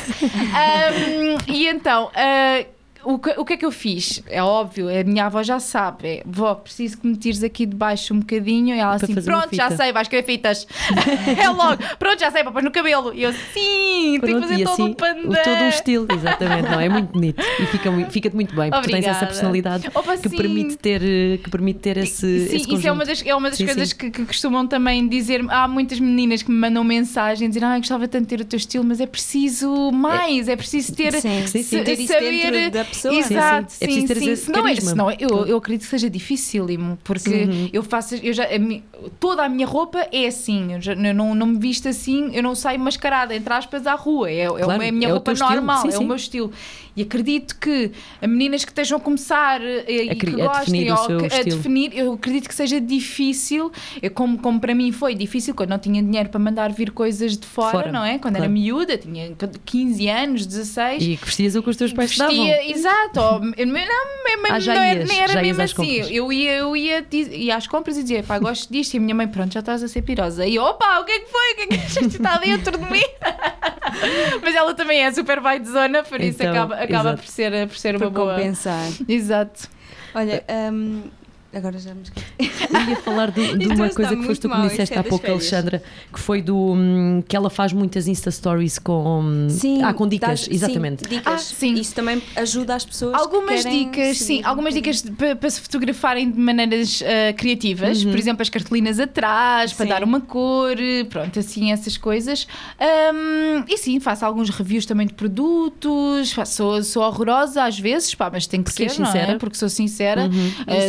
um, e então... Uh, O que, o que é que eu fiz? É óbvio, a minha avó já sabe. É, vó, preciso que me tires aqui de baixo um bocadinho. E ela assim, pronto, já sei, vais querer fitas. É logo, pronto, já sei, papas no cabelo. E eu, sim, tenho que fazer todo assim, um pandão. Todo um estilo, exatamente. Não, é muito bonito e fica, fica-te muito bem, porque Obrigada. Tu tens essa personalidade Opa, que, permite ter, que permite ter esse, sim, esse isso é uma das, é uma das sim, coisas sim. Que, que costumam também dizer. Há muitas meninas que me mandam mensagem dizer, ah, eu gostava tanto de ter o teu estilo, mas é preciso mais, é, é preciso ter, sim, sim, sim. ter isso saber dentro da pessoa. Exato. É preciso ter sim, esse senão, carisma. senão eu, eu acredito que seja dificílimo, porque uhum. eu faço, eu já, a mi, toda a minha roupa é assim, eu, já, eu não, não me visto assim, eu não saio mascarada, entre aspas, à rua, é, claro, é a minha é roupa normal, sim, é sim. o meu estilo. E acredito que a meninas que estejam a começar e, a, que a gostem ou que, a definir, eu acredito que seja difícil, eu, como, como para mim foi difícil, quando não tinha dinheiro para mandar vir coisas de fora, fora não é? Quando claro. Era miúda, tinha quinze anos, dezasseis. E que vestias o que os teus pais vestia, davam. Exato. Ou, não, ah, já não ias, era, nem era já mesmo ias assim. Eu ia, eu ia, ia às compras e dizia, pá, gosto disto. E a minha mãe, pronto, já estás a ser pirosa. E eu, opa, o que é que foi? O que é que achaste que está dentro de mim? Mas ela também é super vai de zona, por isso então, acaba, acaba por ser, por ser uma por boa. compensar. Exato. Olha, um, agora já me esqueci. Eu ia falar de, de uma coisa que foste tu que me disseste há pouco, férias. Alexandra, que foi do um, que ela faz muitas Insta Stories com, sim, ah, com dicas, das, exatamente. Sim, dicas. Ah, sim. Isso também ajuda as pessoas. Algumas que dicas, sim, algumas dicas para, para se fotografarem de maneiras uh, criativas, uhum. por exemplo, as cartolinas atrás, para sim. dar uma cor, pronto, assim, essas coisas. Um, e sim, faço alguns reviews também de produtos, faço, sou, sou horrorosa às vezes, pá, mas tem que porque ser, não sincera. É? Porque sou sincera. Uhum. Uh, Isso é tipo, fundamental.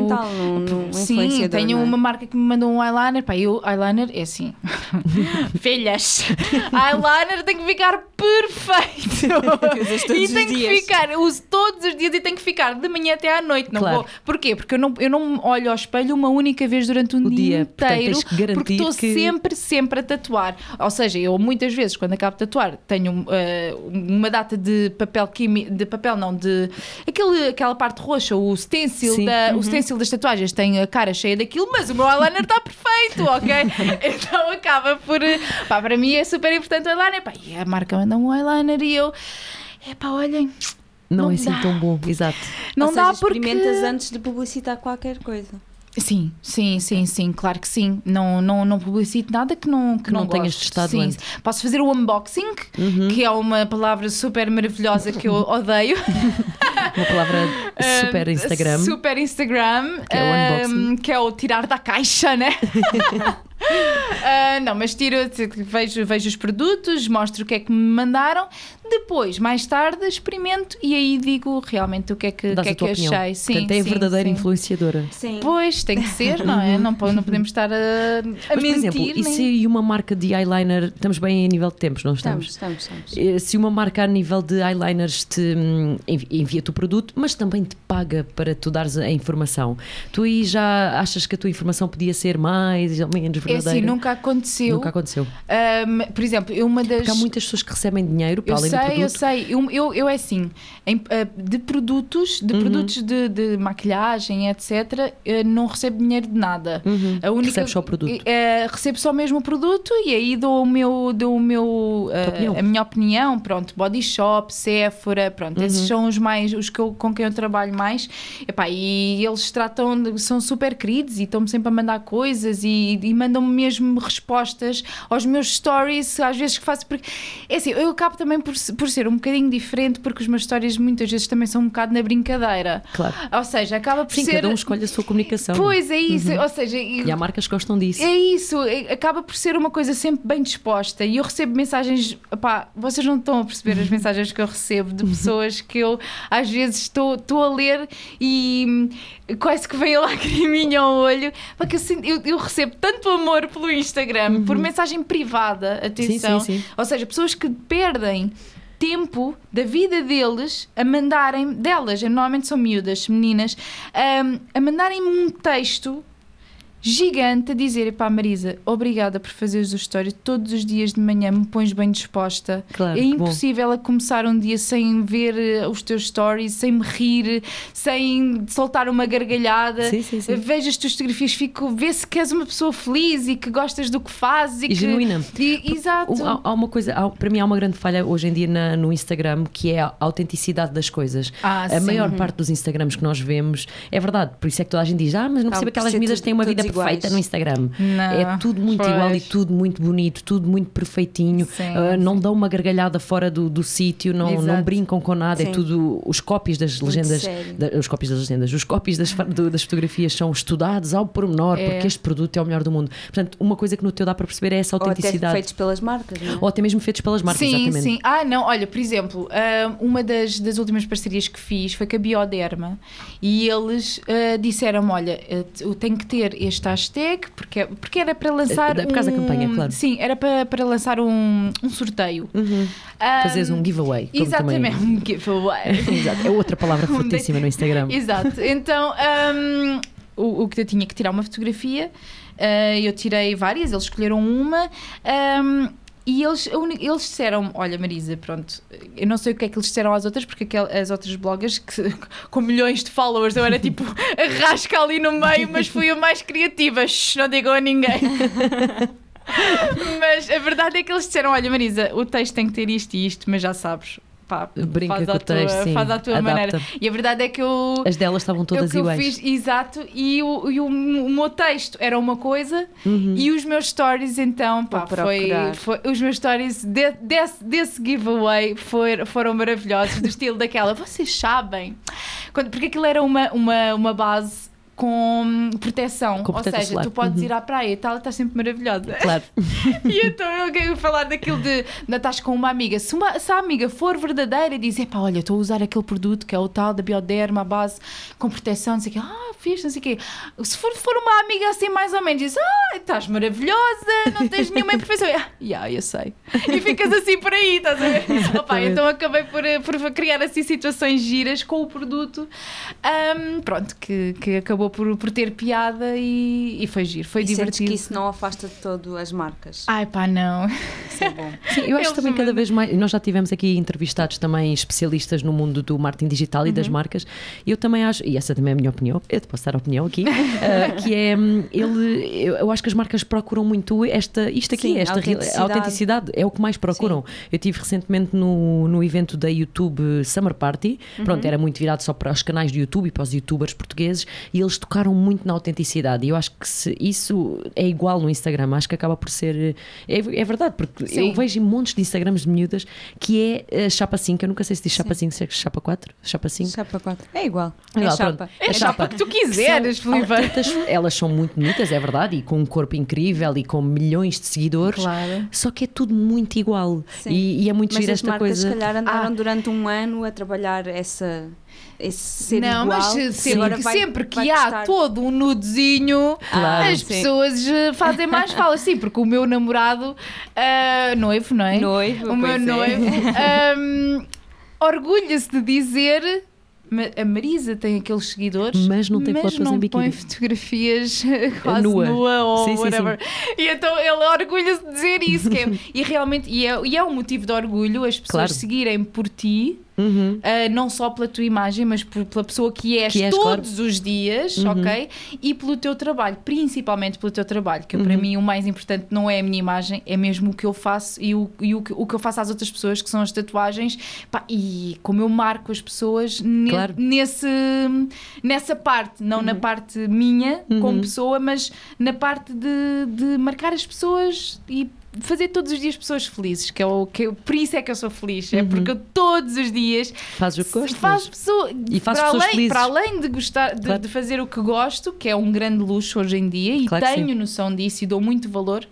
fundamental num, num Sim, influenciador, tenho não é? uma marca que me mandou um eyeliner. Pá, eu, eyeliner é assim. Filhas, eyeliner tem que ficar perfeito. E tem que dias. ficar, eu uso todos os dias e tem que ficar de manhã até à noite. Não claro. vou. Porquê? Porque eu não, eu não olho ao espelho uma única vez durante um o dia, dia inteiro. Portanto, porque estou que... sempre, sempre a tatuar. Ou seja, eu muitas vezes, quando acabo de tatuar, tenho uh, uma data de papel químico, de papel não, de aquele, aquela parte roxa, o stencil, da, uhum. o stencil das tatuagens, tem a cara cheia daquilo, mas o meu eyeliner está perfeito, ok? Então acaba por. Pá, para mim é super importante o eyeliner. Pá, e a marca manda um eyeliner e eu. Epá, olhem. Não, não é assim dá. tão bom, exato. Não Ou dá seja, porque. experimentas antes de publicitar qualquer coisa. Sim, sim, sim, sim, claro que sim. Não, não, não publicito nada que não, que, que não, não tenhas gosto. testado sim. antes. Posso fazer o unboxing, uhum. que é uma palavra super maravilhosa que eu odeio. Uma palavra super Instagram. Uh, super Instagram. Que é o unboxing. Um, que é o tirar da caixa, né? uh, não, mas tiro, vejo, vejo os produtos, mostro o que é que me mandaram. Depois, mais tarde, experimento e aí digo realmente o que é que, que, é que achei. Sim, Portanto, é a sim, verdadeira sim. influenciadora. Sim. Pois, tem que ser, não é? Não, não podemos estar a, a Mas, mentir. por exemplo, nem... e se uma marca de eyeliner, estamos bem a nível de tempos, não estamos? Estamos, estamos, estamos. Se uma marca a nível de eyeliners te envia-te o produto, mas também te paga para tu dares a informação, tu aí já achas que a tua informação podia ser mais ou menos verdadeira? É assim, nunca aconteceu. Nunca aconteceu. Um, por exemplo, eu uma das... Porque há muitas pessoas que recebem dinheiro para eu além sei, do produto. Eu sei, eu sei. Eu, eu é assim, em, de produtos, de, uhum. produtos de, de maquilhagem, etcétera, não recebo dinheiro de nada. Uhum. A única, recebo só o produto. É, recebo só mesmo o produto e aí dou o meu, dou o meu uh, a minha opinião. Pronto, Body Shop, Sephora, pronto, uhum. esses são os mais, os que eu, com quem eu trabalho mais. Epá, e eles tratam, são super queridos e estão-me sempre a mandar coisas e, e mandam-me mesmo respostas aos meus stories, às vezes que faço, porque é assim, eu acabo também por, por ser um bocadinho diferente, porque os meus stories muitas vezes também são um bocado na brincadeira. Claro. Ou seja, acaba por Sim, ser... cada um escolhe a sua comunicação. Pois, é isso. Uhum. Ou seja... E há marcas que gostam disso. É isso. Acaba por ser uma coisa sempre bem disposta e eu recebo mensagens... Opá, vocês não estão a perceber as mensagens que eu recebo de pessoas que eu às vezes estou, estou a ler e quase que vem a lacriminha ao olho, porque eu, sinto, eu, eu recebo tanto amor pelo Instagram, uhum. por mensagem privada, atenção. Sim, sim, sim. Ou seja, pessoas que perdem tempo da vida deles a mandarem, delas, normalmente são miúdas, meninas, um, a mandarem-me um texto gigante a dizer, epá Marisa, obrigada por fazeres os stories todos os dias de manhã, me pões bem disposta. Claro, é impossível a começar um dia sem ver os teus stories, sem me rir, sem soltar uma gargalhada. Sim, sim, sim. Vejo as tuas fotografias, fico, vê se que és uma pessoa feliz e que gostas do que fazes. E, e que... genuína. E, exato. Há, há uma coisa, há, para mim há uma grande falha hoje em dia na, no Instagram, que é a autenticidade das coisas. Ah, a sim. maior parte dos Instagrams que nós vemos, é verdade, por isso é que toda a gente diz, ah, mas não percebo, aquelas miúdas têm uma vida perfeita no Instagram. Não, é tudo muito pois. igual e tudo muito bonito, tudo muito perfeitinho. Sim, uh, não sim. dão uma gargalhada fora do, do sítio, não, não brincam com nada. Sim. É tudo, os copies das legendas, da, os copies das legendas, os copies das, do, das fotografias são estudados ao pormenor, é. porque este produto é o melhor do mundo. Portanto, uma coisa que no teu dá para perceber é essa autenticidade. Ou até feitos pelas marcas, não é? Ou até mesmo feitos pelas marcas, sim, exatamente. Sim, ah não, olha, por exemplo, uma das, das últimas parcerias que fiz foi com a Bioderma e eles uh, disseram-me, olha, eu tenho que ter este hashtag porque, porque era para lançar por causa um, da campanha, claro. Sim, era para, para lançar um, um sorteio. Uhum. Um, Fazeres um giveaway. Como exatamente, também... um giveaway. Exato. É outra palavra fortíssima no Instagram. Exato, então um, o, o que eu tinha que tirar uma fotografia, uh, eu tirei várias, eles escolheram uma. Um, E eles, eles disseram, olha Marisa, pronto, eu não sei o que é que eles disseram às outras, porque aquel, as outras bloggers que, com milhões de followers, eu era tipo arrasca ali no meio, mas fui a mais criativa, shh, não digam a ninguém. Mas a verdade é que eles disseram, olha Marisa, o texto tem que ter isto e isto, mas já sabes. Pá, brinca faz com o texto, tua, sim, faz à tua adapta. maneira. E a verdade é que eu... As delas estavam todas eu, iguais. Eu fiz, exato, e, o, e o, o meu texto era uma coisa, uhum. e os meus stories então, pá, foi, foi... Os meus stories de, desse, desse giveaway foi, foram maravilhosos, do estilo daquela, vocês sabem... Quando, porque aquilo era uma, uma, uma base... com proteção, com proteção ou seja, solar. tu podes uhum. ir à praia e tal, estás sempre maravilhosa. Claro. E então eu quero falar daquilo de, de estás com uma amiga, se, uma, se a amiga for verdadeira e dizer, pá, olha, estou a usar aquele produto que é o tal da Bioderma, a base com proteção, não sei o quê, ah, fixe, não sei o quê. Se for, for uma amiga assim mais ou menos, diz, ah, estás maravilhosa, não tens nenhuma imperfeição. Ah, yeah, eu sei. E ficas assim por aí, estás a ver? Opa, então acabei por, por criar assim situações giras com o produto, um, pronto, que, que acabou por, por ter piada e, e foi giro, foi e divertido. Sentes que isso não afasta de todo as marcas? Ai pá, não. Isso é bom. Sim, eu acho Eles que também cada também. vez mais, nós já tivemos aqui entrevistados também especialistas no mundo do marketing digital e Uhum. das marcas, e eu também acho, e essa também é a minha opinião, eu te posso dar a opinião aqui, uh, que é, ele, eu, eu acho que as marcas procuram muito esta, isto aqui, Sim, esta autenticidade. a autenticidade, é o que mais procuram. Sim. Eu estive recentemente no, no evento da YouTube Summer Party, uhum. pronto, era muito virado só para os canais de YouTube e para os youtubers portugueses, e eles tocaram muito na autenticidade, e eu acho que se isso é igual no Instagram, acho que acaba por ser, é, é verdade, porque Sim. eu vejo montes de Instagrams de miúdas que é a chapa cinco, eu nunca sei se diz chapa Sim. cinco, se é chapa quatro, chapa cinco. Chapa quatro, é igual, é, é igual, chapa. É a chapa que tu quiseres, Filipe. Elas são muito bonitas, é verdade, e com um corpo incrível e com milhões de seguidores, claro. Só que é tudo muito igual e, e é muito Mas giro as esta marcas coisa. se calhar andaram Ah. durante um ano a trabalhar essa... esse ser não, igual, mas sempre, que, vai, sempre que vai há custar. todo um nudezinho, Claro, as sim. pessoas fazem mais falas, sim, porque o meu namorado, uh, noivo, não é? Noivo, o meu pois noivo, é. um, orgulha-se de dizer. A Marisa tem aqueles seguidores, mas não tem mas fotos não em biquíni. põe fotografias quase Nua. nua ou sim, whatever. Sim, sim. E então ele orgulha-se de dizer isso. Que é, e realmente, e é, e é um motivo de orgulho as pessoas Claro. seguirem por ti. Uhum. Uh, não só pela tua imagem, mas por, pela pessoa que és, que és todos claro. os dias, uhum. ok? E pelo teu trabalho, principalmente pelo teu trabalho, que uhum. para mim o mais importante não é a minha imagem, é mesmo o que eu faço e o, e o, que, o que eu faço às outras pessoas, que são as tatuagens, pá, e como eu marco as pessoas ne, claro. nesse, nessa parte, não uhum. na parte minha uhum. como pessoa, mas na parte de, de marcar as pessoas e fazer todos os dias pessoas felizes, que é o que eu, por isso é que eu sou feliz, uhum. é porque eu todos os dias fazes o que gostas faz pessoa, e faz para, pessoas além, felizes. para além de gostar de, claro. de fazer o que gosto, que é um grande luxo hoje em dia e claro tenho noção disso e dou muito valor.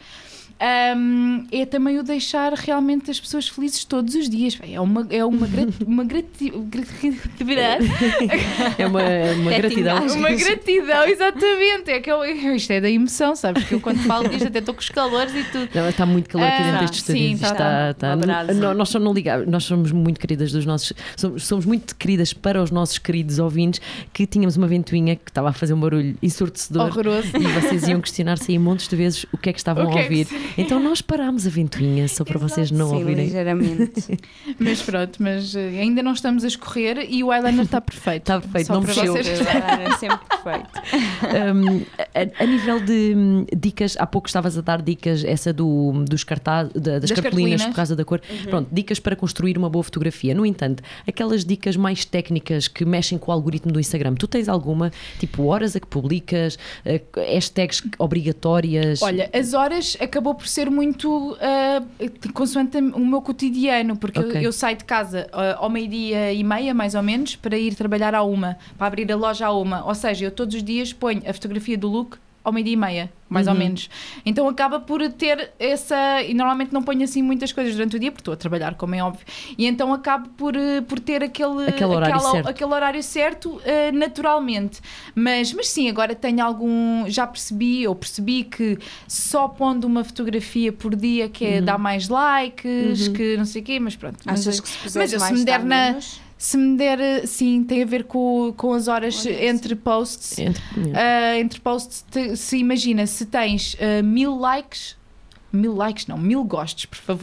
Um, é também o deixar realmente as pessoas felizes todos os dias. É uma, é uma, grati, uma grati, gratividade. É uma, uma gratidão. Uma gratidão, exatamente. É que eu, isto é da emoção, sabes? Que eu quando falo disto até estou com os calores e tudo. Não, está muito calor aqui Ah, dentro deste estúdio. sim, está, está, está, está. Nós, nós, só não ligamos, nós somos muito queridas dos nossos. Somos, somos muito queridas para os nossos queridos ouvintes, que tínhamos uma ventoinha que estava a fazer um barulho ensurdecedor. Horroroso. E vocês iam questionar-se aí montes de vezes o que é que estavam O que a é que ouvir. se- Então nós parámos a ventoinha só para vocês não Sim, ouvirem. ligeiramente. Mas pronto, mas eh, ainda não estamos a escorrer e o eyeliner está perfeito. Está perfeito, Só não para mexeu. vocês. É sempre perfeito. Um, a, a nível de hum, dicas, há pouco estavas a dar dicas, essa do, dos cartazes, da- das, Das cartolinas, cartolinas. por causa da cor. Pronto, dicas para construir uma boa fotografia. No entanto, aquelas dicas mais técnicas que mexem com o algoritmo do Instagram, tu tens alguma? Tipo, horas a que publicas, uh, hashtags obrigatórias? Olha, as horas acabou por ser muito uh, consoante o meu cotidiano, porque Ok. eu, eu saio de casa uh, ao meio-dia e meia, mais ou menos, para ir trabalhar à uma, para abrir a loja à uma. Ou seja, eu todos os dias ponho a fotografia do look ao meio-dia e meia, mais Uhum. ou menos. Então acaba por ter essa... E normalmente não ponho assim muitas coisas durante o dia, porque estou a trabalhar, como é óbvio. E então acabo por, uh, por ter aquele, Aquele horário aquela- certo. aquele horário certo uh, naturalmente. Mas, mas sim, agora tenho algum... Já percebi, ou percebi que só pondo uma fotografia por dia que é dar mais likes, Uhum. que não sei o quê, mas pronto. Mas, Achas que se mas puseres eu, se mais me der dá na... menos? Se me der, sim, tem a ver com, com as horas Olha, entre posts. Entre- Ah, entre posts, te- se imagina, se tens ah, mil likes, mil likes não, mil gostos, por favor.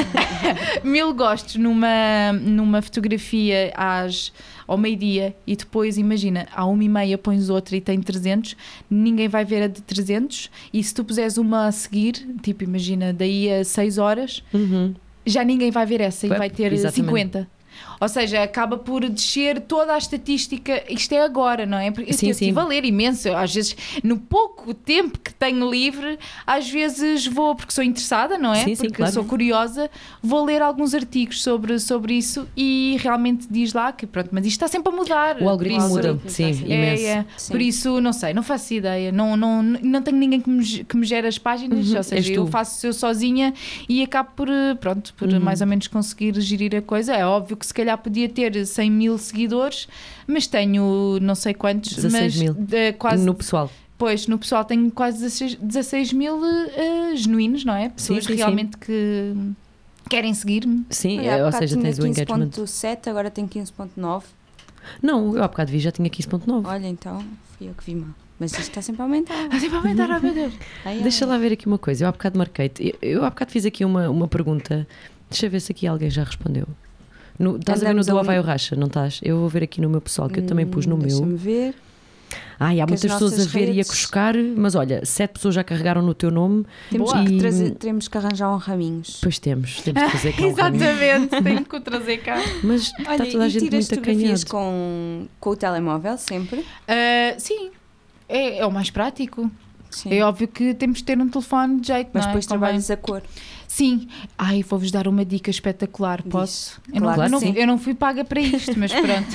Mil gostos numa, numa fotografia às, ao meio-dia e depois, imagina, à uma e meia pões outra e tem trezentos, ninguém vai ver a de trezentos e se tu puseres uma a seguir, tipo, imagina, daí a seis horas, Uhum. já ninguém vai ver essa e Pois, vai ter exatamente. cinquenta. Ou seja, acaba por descer toda a estatística. Isto é agora, não é? Porque sim, eu sim. estive a ler imenso. Às vezes, no pouco tempo que tenho livre, às vezes vou, porque sou interessada, não é? Sim, sim, porque claro. sou curiosa, vou ler alguns artigos sobre, sobre isso e realmente diz lá que, pronto, mas isto está sempre a mudar. O algoritmo isso, muda, sim, é, imenso. é. Sim. Por isso, não sei, não faço ideia. Não, não, não tenho ninguém que me, que me gere as páginas, Uhum, ou seja, eu faço eu sozinha e acabo por, pronto, por uhum. mais ou menos conseguir gerir a coisa. É óbvio que se calhar podia ter cem mil seguidores, mas tenho não sei quantos, dezasseis mas mil. de, quase, No pessoal. Pois, no pessoal tenho quase dezasseis, dezasseis mil uh, genuínos, não é? Pessoas Sim, sim, realmente sim. que querem seguir-me. Sim, Olha, é, ou há seja, tinha tens o engagement. quinze ponto sete, agora tem quinze ponto nove. Não, eu há bocado vi, já tinha quinze ponto nove. Olha, então fui eu que vi mal. Mas isto está sempre a aumentar. Está sempre a aumentar, oh meu Deus. Ai, ai. Deixa lá ver aqui uma coisa, eu há bocado marquei-te. Eu, eu há bocado fiz aqui uma, uma pergunta. Deixa eu ver se aqui alguém já respondeu. No, estás a ver no Andamos do a um- Havaí Racha, não estás? Eu vou ver aqui no meu pessoal, que eu também pus no Hum, meu. Deixa-me ver. Ai, há que as muitas pessoas a nossas ver e a redes- cuscar, mas olha, sete pessoas já carregaram no teu nome. Temos Boa. que, E- trazer, teremos que arranjar um raminhos. Pois temos, temos que fazer cá um caminho. Exatamente, tenho que o trazer cá. Mas Olha, está toda a e gente tiras muito fotografias acanhado. com, com o telemóvel sempre? Uh, sim, é, é o mais prático. Sim. É óbvio que temos de ter um telefone de jeito, Mas não é? depois Convém. trabalhas a cor. Sim. Ai, vou-vos dar uma dica espetacular, Diz. posso? Eu, Claro não, eu, não, que sim. eu não fui paga para isto, mas pronto.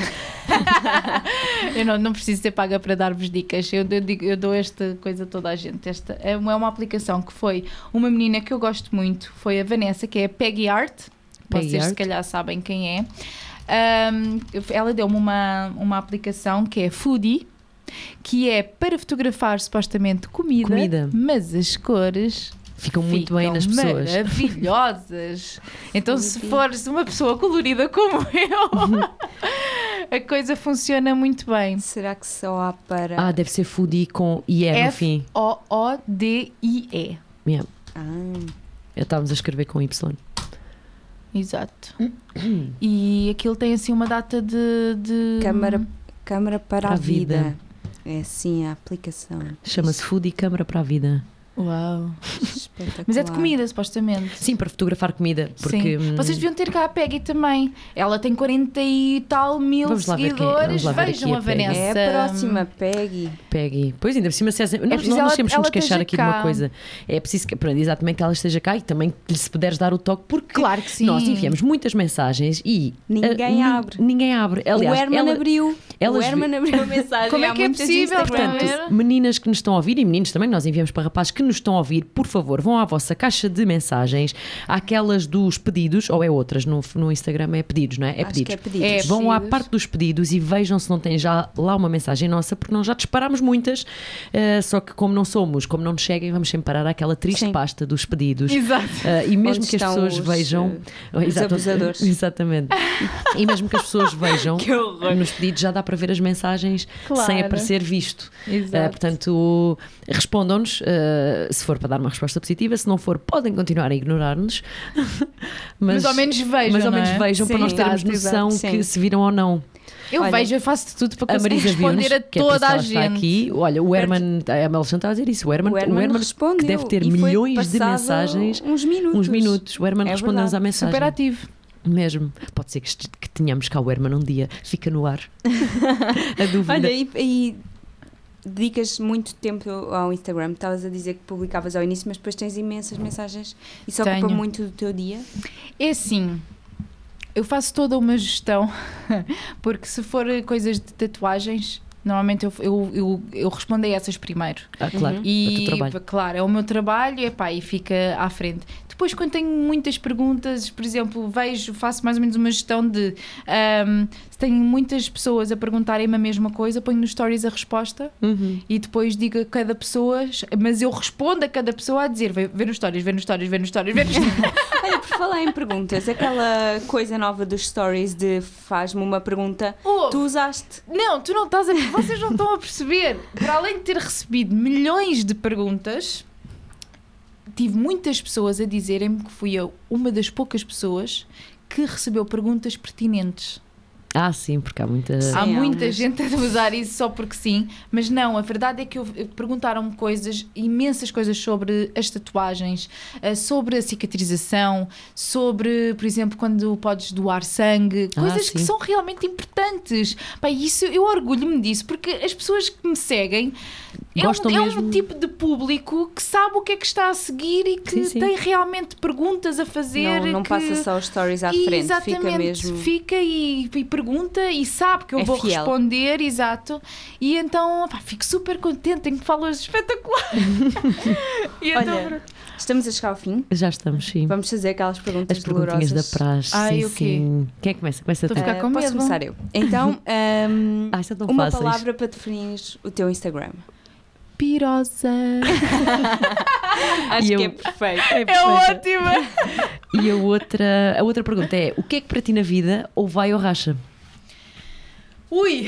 eu não, não preciso ser paga para dar-vos dicas. Eu, eu, digo, eu dou esta coisa a toda a gente. Esta é uma, é uma aplicação que foi uma menina que eu gosto muito, foi a Vanessa, que é a Peggy Art. Peggy Vocês se Art. calhar sabem quem é. Um, ela deu-me uma, uma aplicação que é Foodie, que é para fotografar supostamente comida, Comida. mas as cores Ficam muito ficam bem nas pessoas. maravilhosas. Então, se fores uma pessoa colorida como eu, a coisa funciona muito bem. Será que só há para... Ah, deve ser foodie com I E no F fim. O O D I E. Yeah. Ah, Estávamos a escrever com Y. Exato. E aquilo tem assim uma data de... de... câmara, câmara para, Para a a vida. vida. É assim a aplicação. Chama-se Foodie Câmara para a Vida. Uau. Espetacular. Mas é de comida, supostamente. Sim, para fotografar comida. Porque, Sim. hum, Vocês deviam ter cá a Peggy também. Ela tem quarenta e tal mil Vamos lá ver quem é. seguidores. Vamos lá ver Vejam aqui a a Peggy. Vanessa. É a próxima, Peggy. Peggy. Pois ainda por cima, se nós, preciso nós ela- temos que ela nos queixar esteja aqui de uma cá. coisa. É preciso que, pronto, exatamente que ela esteja cá e também que se puderes dar o toque, porque Claro que sim. nós enviamos muitas mensagens e Ninguém ah, abre. Ninguém abre. Aliás, o Herman ela- abriu. elas o Herman abriu a mensagem. Como é Há que é muitas possível? Instagram. Portanto, Portanto, meninas que nos estão a ouvir e meninos também, nós enviamos para rapazes que nos estão a ouvir, por favor, vão à vossa caixa de mensagens, aquelas dos pedidos, ou é outras, no, no Instagram é pedidos, não é? É Acho pedidos. que é pedidos. É. Vão à pedidos. parte dos pedidos e vejam se não tem já lá uma mensagem nossa, porque nós já disparámos muitas, eh, só que como não somos, como não nos cheguem, vamos sempre parar àquela triste Sim. pasta dos pedidos. Exato. Eh, e mesmo Onde que as estão pessoas os, vejam. eh, os Exato, abusadores. Exatamente. E mesmo que as pessoas vejam, Que horror. nos pedidos já dá para ver as mensagens Claro. sem aparecer visto. Exato. Uh, portanto, respondam-nos, uh, se for para dar uma resposta positiva, se não for, podem continuar a ignorar-nos. Mas ao menos vejam, Mas ao não menos é? vejam Sim, para nós termos exato, noção exato, que sim. se viram ou não. Eu Olha, vejo, eu faço de tudo para A conseguir Marisa viu-nos, responder a que é por isso toda que a ela está gente. aqui. Olha, o Herman, a Alexandra está a dizer isso, o Herman, O Herman, o Herman respondeu que deve ter e foi milhões de passado mensagens, uns minutos. uns minutos. O Herman É respondeu-nos verdade. à mensagem. Super ativo. Mesmo. Pode ser que, est- que tenhamos cá o Herman um dia. Fica no ar. A dúvida. Olha, e, e dedicas muito tempo ao Instagram. Estavas a dizer que publicavas ao início, mas depois tens imensas mensagens. Isso ocupa Tenho. muito do teu dia? É assim, eu faço toda uma gestão, porque se for coisas de tatuagens, normalmente eu, eu, eu, eu respondo a essas primeiro. Ah, claro. Uhum. É o E, teu trabalho. claro, é o meu trabalho epá, e fica à frente. Depois, quando tenho muitas perguntas, por exemplo, vejo, faço mais ou menos uma gestão de ahm, se tenho muitas pessoas a perguntarem-me a mesma coisa, ponho nos stories a resposta Uhum. e depois digo a cada pessoa, mas eu respondo a cada pessoa a dizer: vê, vê nos stories, vê nos stories, vê nos stories, vê nos stories. Olha, por falar em perguntas, aquela coisa nova dos stories de faz-me uma pergunta, Ouve. tu usaste? Não, tu não estás a... Vocês não estão a perceber. Para além de ter recebido milhões de perguntas, tive muitas pessoas a dizerem-me que fui eu uma das poucas pessoas que recebeu perguntas pertinentes. Ah, sim, porque há muita... Sim, há muita há gente a usar isso só porque sim, mas não, a verdade é que eu, perguntaram-me coisas, imensas coisas sobre as tatuagens, sobre a cicatrização, sobre, por exemplo, quando podes doar sangue, ah, coisas sim. que são realmente importantes. Pá, isso, eu orgulho-me disso, porque as pessoas que me seguem é um, é um tipo de público que sabe o que é que está a seguir e que sim, sim. tem realmente perguntas a fazer. Não, não que... passa só os stories à frente, exatamente, fica mesmo... fica e, e pergunta e sabe que eu é vou fiel. responder, exato. E então, pá, fico super contente, tenho falas espetaculares. E Olha, então, estamos a chegar ao fim. Já estamos, sim. Vamos fazer aquelas perguntas As perguntinhas dolorosas. da praxe. Ai, sim, o quê? sim. Quem é que começa? Começa Estou a tu. ficar com Uh, posso medo. começar eu. Então, um, ah, isso é tão uma fáceis. palavra para definir o teu Instagram. Pirosa. Acho E que eu- é perfeito. É É perfeita. ótima. E a outra, a outra pergunta é: o que é que para ti na vida ou vai ou racha? Ui!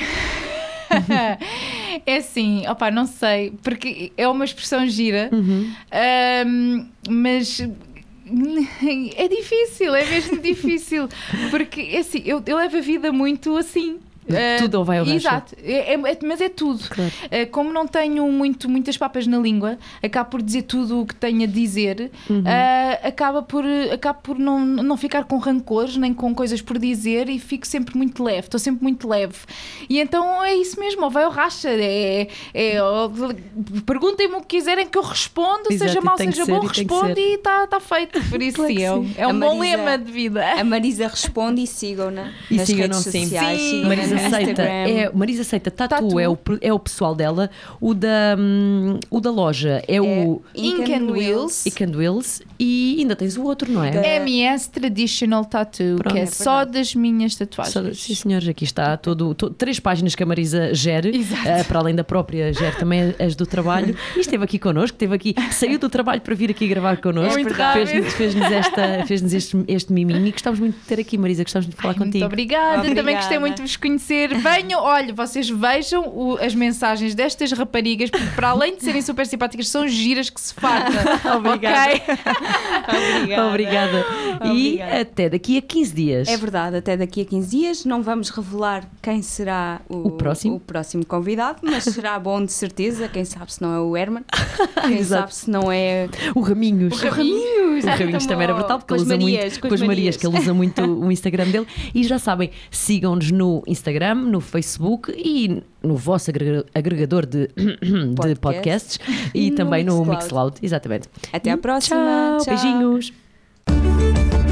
É assim, opá, não sei, porque é uma expressão gira, Uhum. ahm, mas é difícil, é mesmo difícil, porque é assim, eu, eu levo a vida muito assim. Ah, Tudo ou vai ou racha? Exato, é, é- mas é tudo. Claro. Ah, como não tenho muito, muitas papas na língua, acabo por dizer tudo o que tenho a dizer, Uhum. ah, acaba por, acabo por não, não ficar com rancores nem com coisas por dizer e fico sempre muito leve, estou sempre muito leve. E então é isso mesmo, ou vai ou racha. É, é, ou- perguntem-me o que quiserem que eu respondo, Exato, seja e mau, tem que seja ser, bom, e tem que respondo ser. e está tá feito. Por isso, Claro sim, que é um, sim. é um A bom Marisa- lema de vida. A Marisa responde e sigam-na E nas sigam-na, redes sim. sociais. Sim. sigam-na Marisa no Seita Instagram. é, Marisa Seita Tatu, Tatu. É, o, é o pessoal dela. O da, hum, o da loja é, o Ink and Wheels. Ink and Wheels. E ainda tens o outro, não é? Da- M S Traditional Tattoo, Pronto. que é É só verdade. das minhas tatuagens. Só- Sim, senhores, aqui está todo, to- três páginas que a Marisa gere, Exato. eh, para além da própria, gere também as do trabalho. E esteve aqui connosco, esteve aqui, saiu do trabalho para vir aqui gravar connosco. Muito Fez-nos rápido. fez-nos esta, fez-nos este, este miminho e gostávamos muito de ter aqui, Marisa, gostávamos de falar Muito contigo. obrigada. Obrigada. Também gostei muito de vos conhecer. Venham, olha, vocês vejam o- as mensagens destas raparigas, porque para além de serem super simpáticas, são giras que se fartam. Obrigada. Ok? Obrigada. Obrigada. E Obrigada. até daqui a quinze dias. É verdade, até daqui a quinze dias não vamos revelar quem será o, O próximo. o próximo convidado, mas será bom de certeza, quem sabe se não é o Herman, quem Exato. sabe se não é O Raminhos. o Raminhos. O Raminhos também era brutal, porque ele usa muito Marias, com as Marias, que ele usa muito o Instagram dele. E já sabem, sigam-nos no Instagram, no Facebook e no vosso agrega- agregador de, de Podcast. podcasts e, E no também no Mixcloud. Mixcloud. Exatamente. Até à E próxima. Tchau, Tchau. beijinhos.